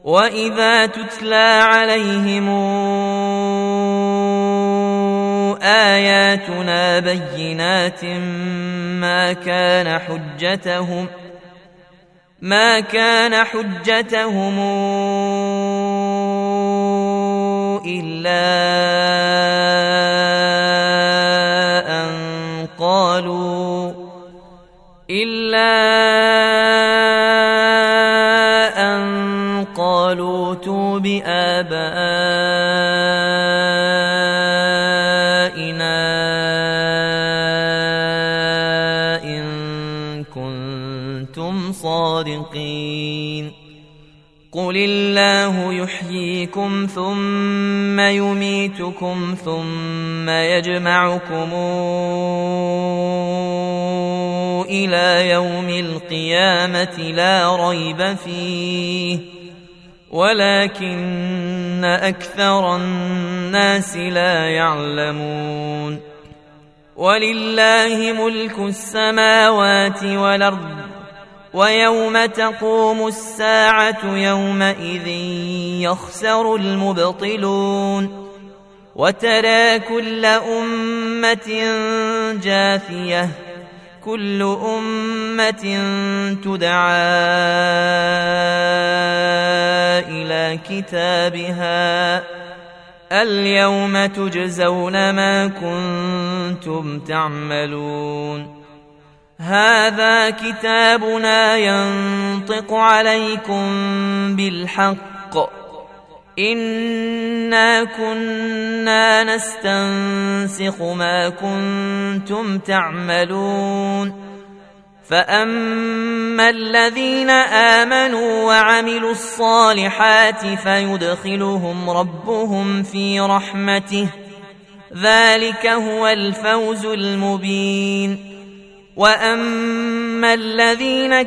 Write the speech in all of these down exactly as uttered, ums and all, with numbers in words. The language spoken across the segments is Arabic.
وإذا تتلى عليهم آياتنا بينات ما كان حجتهم ما كان حجتهم إلا أن قالوا إلا أن قالوا ائتوا بآبائنا إن كنتم صادقين قل الله يحييكم ثم يميتكم ثم يجمعكم إلى يوم القيامة لا ريب فيه ولكن أكثر الناس لا يعلمون ولله ملك السماوات والأرض ويوم تقوم الساعة يومئذ يخسر المبطلون وترى كل أمة جاثية كل أمة تدعى إلى كتابها اليوم تجزون ما كنتم تعملون هذا كتابنا ينطق عليكم بالحق إنا كنا نستنسخ ما كنتم تعملون فأما الذين آمنوا وعملوا الصالحات فيدخلهم ربهم في رحمته ذلك هو الفوز المبين وأما الذين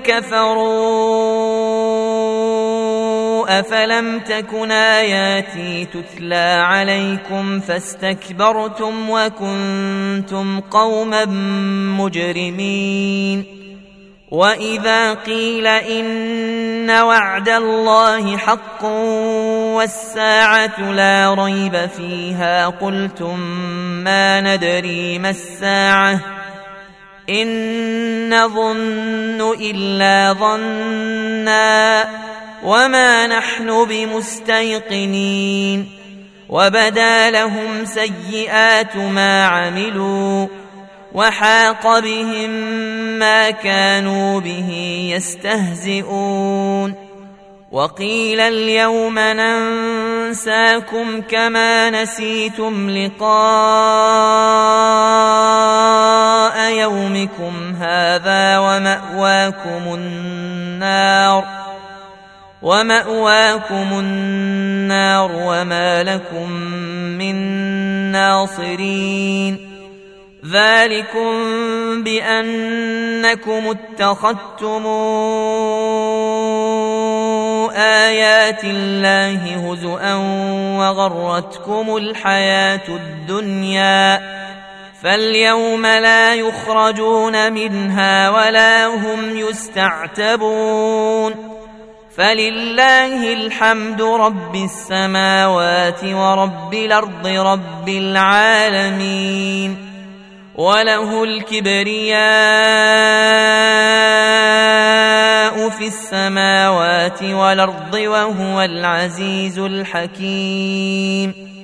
كفروا أفلم تكن آياتي تتلى عليكم فاستكبرتم وكنتم قوما مجرمين وإذا قيل إن وعد الله حق والساعة لا ريب فيها قلتم ما ندري ما الساعة إن نظن إلا ظنا وما نحن بمستيقنين وبدا لهم سيئات ما عملوا وحاق بهم ما كانوا به يستهزئون وقيل اليوم ننساكم كما نسيتم لقاء يومكم هذا ومأواكم النار ومأواكم النار وما لكم من ناصرين ذلكم بأنكم اتخذتم آيات الله هزؤا وغرتكم الحياة الدنيا فاليوم لا يخرجون منها ولا هم يستعتبون فلله الحمد رب السماوات ورب الأرض رب العالمين وله الكبرياء في السماوات والأرض وهو العزيز الحكيم